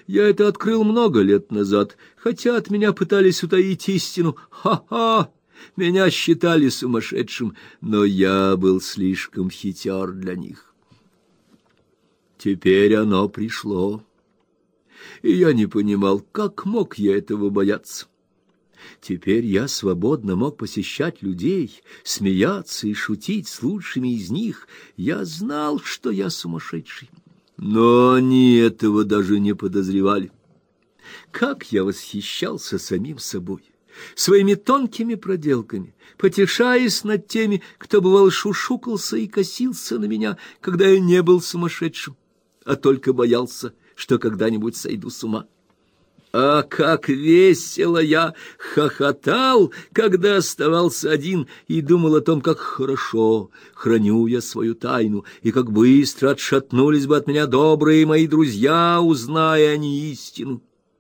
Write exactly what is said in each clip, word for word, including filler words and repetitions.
Я это открыл много лет назад, хотя от меня пытались утаить истину. Ха-ха! Меня считали сумасшедшим, но я был слишком хитер для них. Теперь оно пришло, и я не понимал, как мог я этого бояться. Теперь я свободно мог посещать людей, смеяться и шутить с лучшими из них. Я знал, что я сумасшедший, но они этого даже не подозревали. Как я восхищался самим собой, своими тонкими проделками, потешаясь над теми, кто бывало шушукался и косился на меня, когда я не был сумасшедшим, а только боялся, что когда-нибудь сойду с ума. А как весело я хохотал, когда оставался один и думал о том, как хорошо храню я свою тайну, и как быстро отшатнулись бы от меня добрые мои друзья, узная они истину.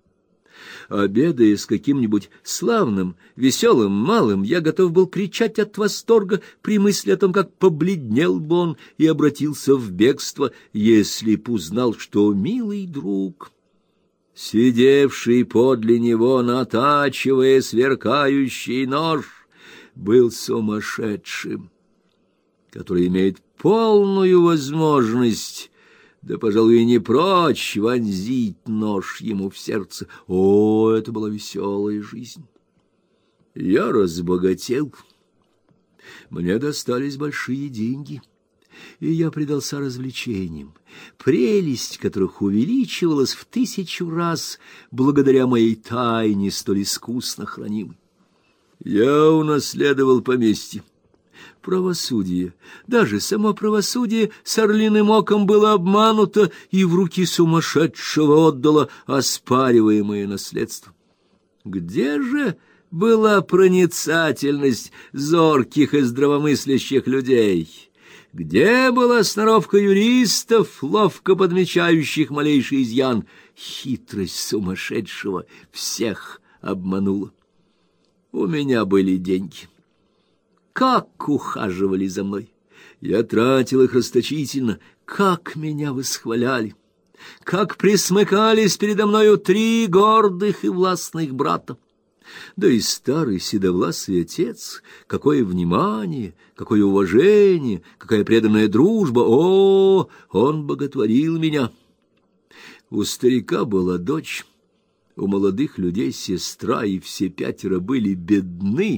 Обедая с каким-нибудь славным, веселым малым, я готов был кричать от восторга при мысли о том, как побледнел бы он и обратился в бегство, если б узнал, что милый друг, сидевший подле него, натачивая сверкающий нож, был сумасшедшим, который имеет полную возможность, да, пожалуй, и не прочь вонзить нож ему в сердце. О, это была веселая жизнь! Я разбогател, мне достались большие деньги, и я предался развлечениям, прелесть которых увеличивалась в тысячу раз благодаря моей тайне, столь искусно хранимой. Я унаследовал поместье. Правосудие, даже само правосудие с орлиным оком было обмануто и в руки сумасшедшего отдало оспариваемое наследство. Где же была проницательность зорких и здравомыслящих людей? Где была сноровка юристов, ловко подмечающих малейший изъян? Хитрость сумасшедшего всех обманула. У меня были деньги. Как ухаживали за мной! Я тратил их расточительно, как меня восхваляли! Как присмыкались передо мною три гордых и властных брата! Да и старый седовласый отец, какое внимание, какое уважение, какая преданная дружба! О, он боготворил меня! У старика была дочь, у молодых людей сестра, и все пятеро были бедны.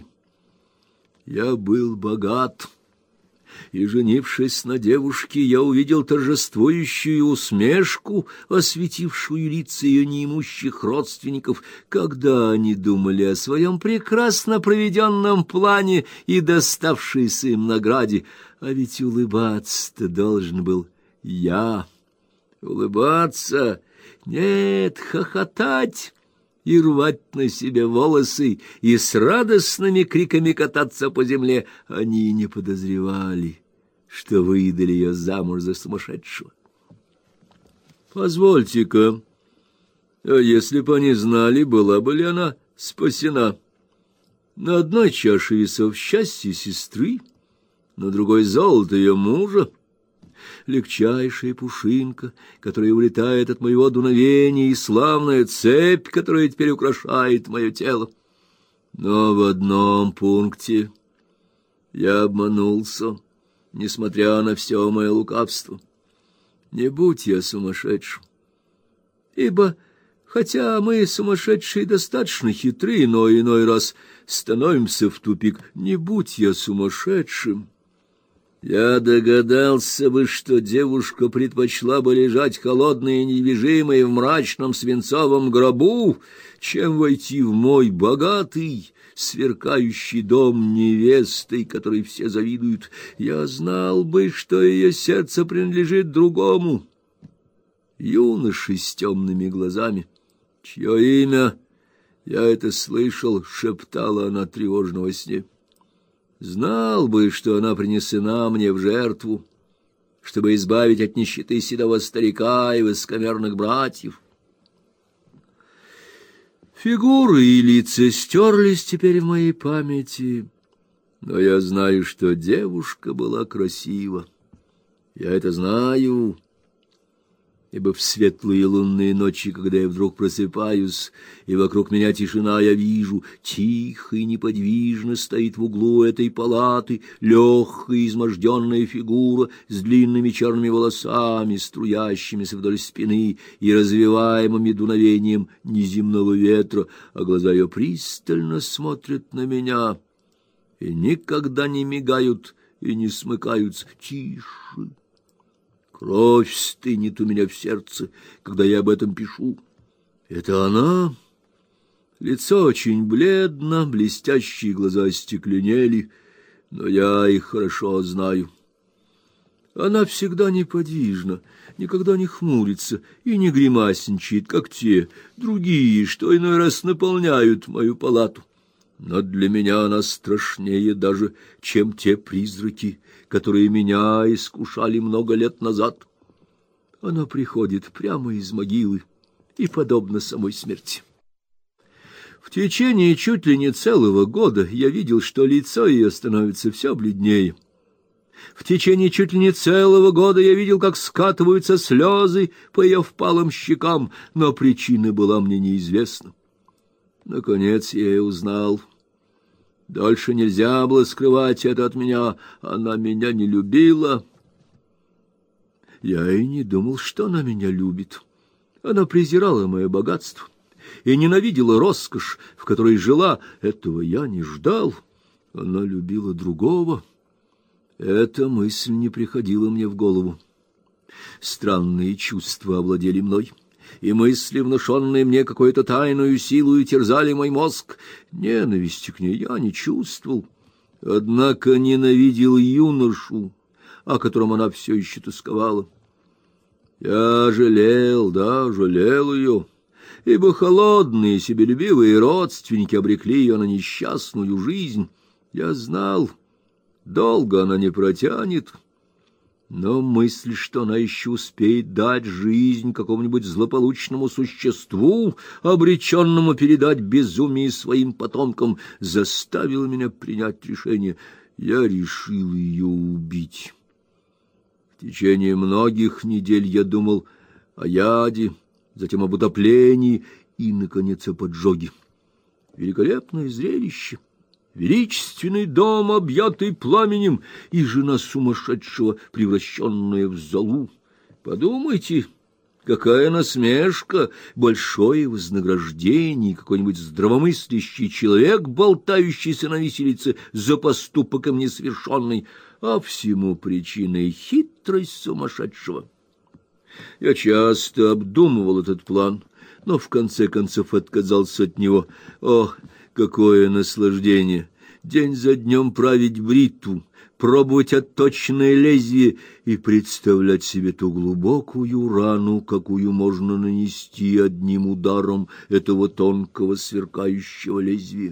Я был богат, и, женившись на девушке, я увидел торжествующую усмешку, осветившую лица ее неимущих родственников, когда они думали о своем прекрасно проведенном плане и доставшейся им награде. А ведь улыбаться-то должен был я. Улыбаться? Нет, хохотать и рвать на себе волосы, и с радостными криками кататься по земле. Они не подозревали, что выдали ее замуж за сумасшедшего. Позвольте-ка, а если бы они знали, была бы ли она спасена? На одной чаше весов счастье сестры, на другой золото ее мужа. Легчайшая пушинка, которая улетает от моего дуновения, и славная цепь, которая теперь украшает мое тело. Но в одном пункте я обманулся, несмотря на все мое лукавство. Не будь я сумасшедшим, ибо, хотя мы, сумасшедшие, достаточно хитры, но иной раз становимся в тупик, не будь я сумасшедшим, я догадался бы, что девушка предпочла бы лежать холодной и недвижимой в мрачном свинцовом гробу, чем войти в мой богатый, сверкающий дом невестой, которой все завидуют. Я знал бы, что ее сердце принадлежит другому, юноше с темными глазами, чье имя, я это слышал, шептала она тревожно во сне. Знал бы, что она принесена мне в жертву, чтобы избавить от нищеты седого старика и высокомерных братьев. Фигуры и лица стерлись теперь в моей памяти, но я знаю, что девушка была красива. Я это знаю. ибо в светлые лунные ночи, когда я вдруг просыпаюсь, и вокруг меня тишина, я вижу, тихо и неподвижно стоит в углу этой палаты легкая изможденная фигура с длинными черными волосами, струящимися вдоль спины и развиваемыми дуновением неземного ветра, а глаза ее пристально смотрят на меня и никогда не мигают и не смыкаются. Тише! Кровь стынет у меня в сердце, когда я об этом пишу. Это она. Лицо очень бледно, блестящие глаза остекленели, но я их хорошо знаю. Она всегда неподвижна, никогда не хмурится и не гримасничает, как те другие, что иной раз наполняют мою палату. Но для меня она страшнее даже, чем те призраки, которые меня искушали много лет назад. Она приходит прямо из могилы и подобна самой смерти. В течение чуть ли не целого года я видел, что лицо ее становится все бледнее. В течение чуть ли не целого года я видел, как скатываются слезы по ее впалым щекам, но причина была мне неизвестна. Наконец я и узнал. Дольше нельзя было скрывать это от меня. Она меня не любила. Я и не думал, что она меня любит. Она презирала мое богатство и ненавидела роскошь, в которой жила. Этого я не ждал. Она любила другого. Эта мысль не приходила мне в голову. Странные чувства овладели мной, и мысли, внушенные мне какой-то тайною силою, терзали мой мозг. Ненависти к ней я не чувствовал, однако ненавидел юношу, о котором она все еще тосковала. Я жалел, да, жалел ее, ибо холодные, себелюбивые родственники обрекли ее на несчастную жизнь. Я знал, долго она не протянет, но мысль, что она еще успеет дать жизнь какому-нибудь злополучному существу, обреченному передать безумие своим потомкам, заставила меня принять решение. Я решил ее убить. В течение многих недель я думал о яде, затем об утоплении и, наконец, о поджоге. Великолепное зрелище! Величественный дом, объятый пламенем, и жена сумасшедшего, превращенная в золу. Подумайте, какая насмешка, большое вознаграждение, какой-нибудь здравомыслящий человек, болтающийся на виселице за поступок им несовершенный, а всему причиной хитрость сумасшедшего. Я часто обдумывал этот план, но в конце концов отказался от него. Ох, какое наслаждение! День за днем править бритву, пробовать отточенное лезвие и представлять себе ту глубокую рану, какую можно нанести одним ударом этого тонкого сверкающего лезвия.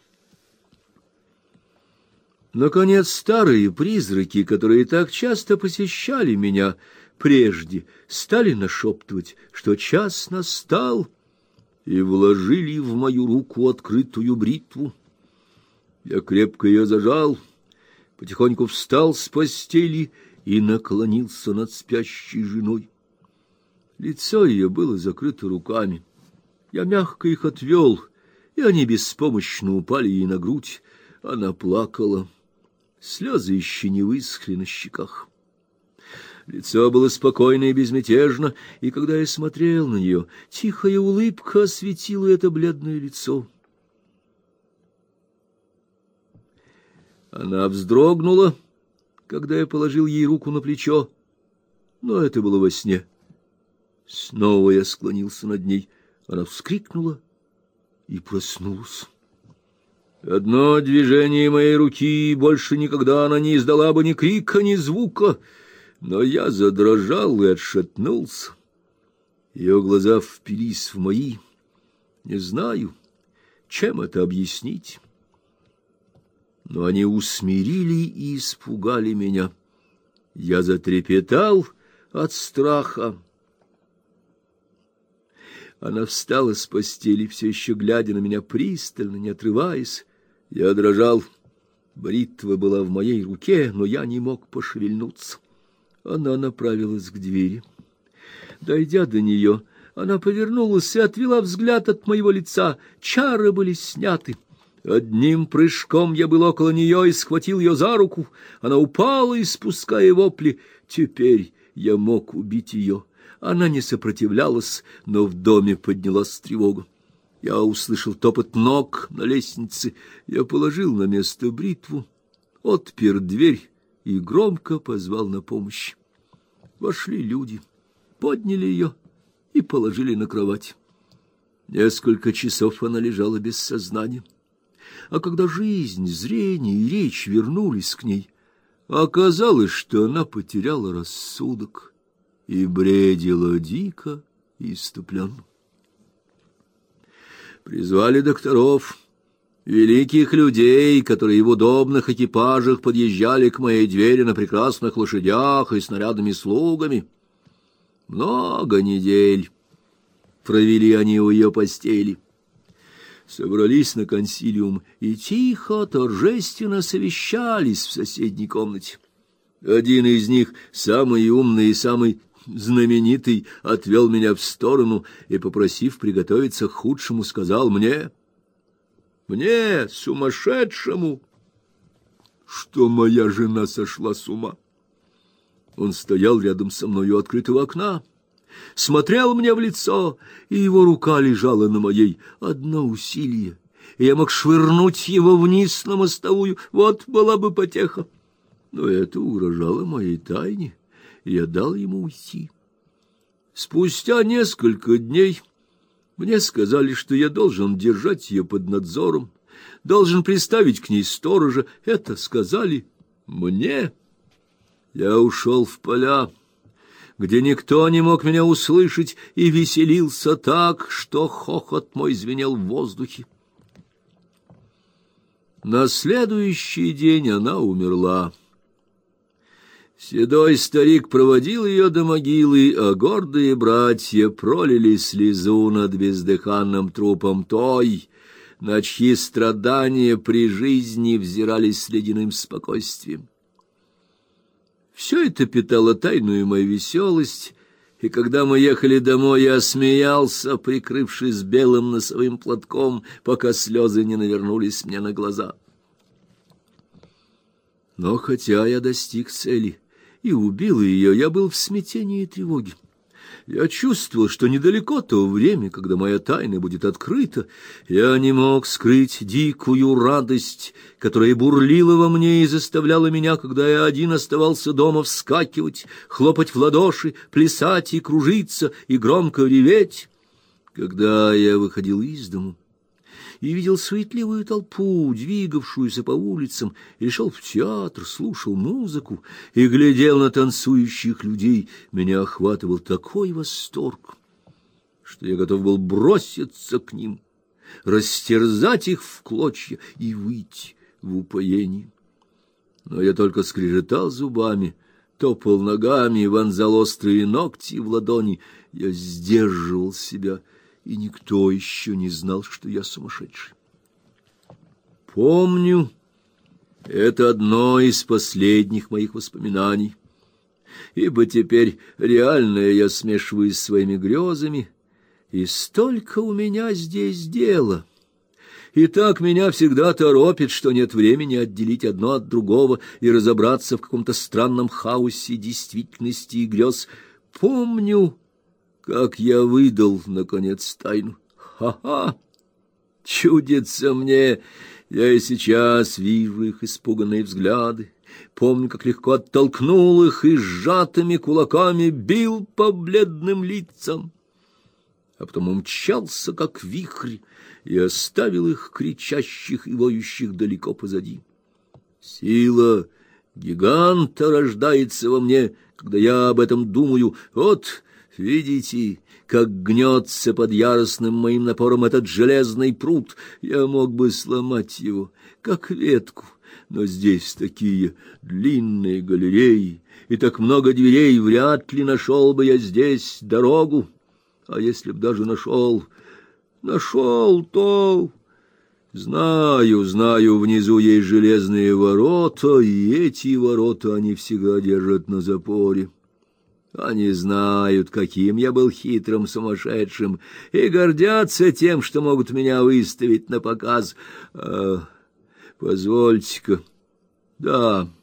Наконец, старые призраки, которые так часто посещали меня прежде, стали нашептывать, что час настал, и вложили в мою руку открытую бритву. Я крепко ее зажал, потихоньку встал с постели и наклонился над спящей женой. Лицо ее было закрыто руками. Я мягко их отвел, и они беспомощно упали ей на грудь. Она плакала. Слезы еще не высохли на щеках. Лицо было спокойно и безмятежно, и когда я смотрел на нее, тихая улыбка осветила это бледное лицо. Она вздрогнула, когда я положил ей руку на плечо, но это было во сне. Снова я склонился над ней. Она вскрикнула и проснулась. Одно движение моей руки, и больше никогда она не издала бы ни крика, ни звука. Но я задрожал и отшатнулся. Ее глаза впились в мои. Не знаю, чем это объяснить, но они усмирили и испугали меня. Я затрепетал от страха. Она встала с постели, все еще глядя на меня пристально, не отрываясь. Я дрожал. Бритва была в моей руке, но я не мог пошевельнуться. Она направилась к двери. Дойдя до нее, она повернулась и отвела взгляд от моего лица. Чары были сняты. Одним прыжком я был около нее и схватил ее за руку. Она упала, испуская вопли. Теперь я мог убить ее. Она не сопротивлялась, но в доме поднялась тревога. Я услышал топот ног на лестнице. Я положил на место бритву, отпер дверь и громко позвал на помощь. Вошли люди, подняли ее и положили на кровать. Несколько часов она лежала без сознания. А когда жизнь, зрение и речь вернулись к ней, оказалось, что она потеряла рассудок и бредила дико и исступленно. Призвали докторов, великих людей, которые в удобных экипажах подъезжали к моей двери на прекрасных лошадях и с нарядными слугами. Много недель провели они у ее постели. Собрались на консилиум и тихо, торжественно совещались в соседней комнате. Один из них, самый умный и самый знаменитый, отвел меня в сторону и, попросив приготовиться к худшему, сказал мне, мне, сумасшедшему, что моя жена сошла с ума. Он стоял рядом со мной у открытого окна, смотрел мне в лицо, и его рука лежала на моей. Одно усилие, и я мог швырнуть его вниз на мостовую, вот была бы потеха. Но это угрожало моей тайне, и я дал ему уйти. Спустя несколько дней мне сказали, что я должен держать ее под надзором, должен приставить к ней сторожа. Это сказали мне. Я ушел в поля, где никто не мог меня услышать, и веселился так, что хохот мой звенел в воздухе. На следующий день она умерла. Седой старик проводил ее до могилы, а гордые братья пролили слезу над бездыханным трупом той, на чьи страдания при жизни взирались с ледяным спокойствием. Все это питало тайную мою веселость, и когда мы ехали домой, я смеялся, прикрывшись белым носовым платком, пока слезы не навернулись мне на глаза. Но хотя я достиг цели и убил ее, я был в смятении и тревоге. Я чувствовал, что недалеко то время, когда моя тайна будет открыта. Я не мог скрыть дикую радость, которая бурлила во мне и заставляла меня, когда я один оставался дома, вскакивать, хлопать в ладоши, плясать и кружиться, и громко реветь. Когда я выходил из дому и видел суетливую толпу, двигавшуюся по улицам, и шел в театр, слушал музыку и глядел на танцующих людей, меня охватывал такой восторг, что я готов был броситься к ним, растерзать их в клочья и выйти в упоении. Но я только скрежетал зубами, топал ногами, вонзал острые ногти в ладони. Я сдерживал себя, и никто еще не знал, что я сумасшедший. Помню, это одно из последних моих воспоминаний, ибо теперь реальное я смешиваю с своими грезами, и столько у меня здесь дела. И так меня всегда торопит, что нет времени отделить одно от другого и разобраться в каком-то странном хаосе действительности и грез. Помню, как я выдал, наконец, тайну. Ха-ха! Чудится мне, я и сейчас вижу их испуганные взгляды. Помню, как легко оттолкнул их и сжатыми кулаками бил по бледным лицам. А потом умчался, как вихрь, и оставил их, кричащих и воющих, далеко позади. Сила гиганта рождается во мне, когда я об этом думаю. Вот... Видите, как гнется под яростным моим напором этот железный прут? Я мог бы сломать его, как ветку, но здесь такие длинные галереи и так много дверей, вряд ли нашел бы я здесь дорогу. А если б даже нашел, нашел, то... Знаю, знаю, внизу есть железные ворота, и эти ворота они всегда держат на запоре. Они знают, каким я был хитрым сумасшедшим, и гордятся тем, что могут меня выставить на показ. А, позвольте-ка. Да.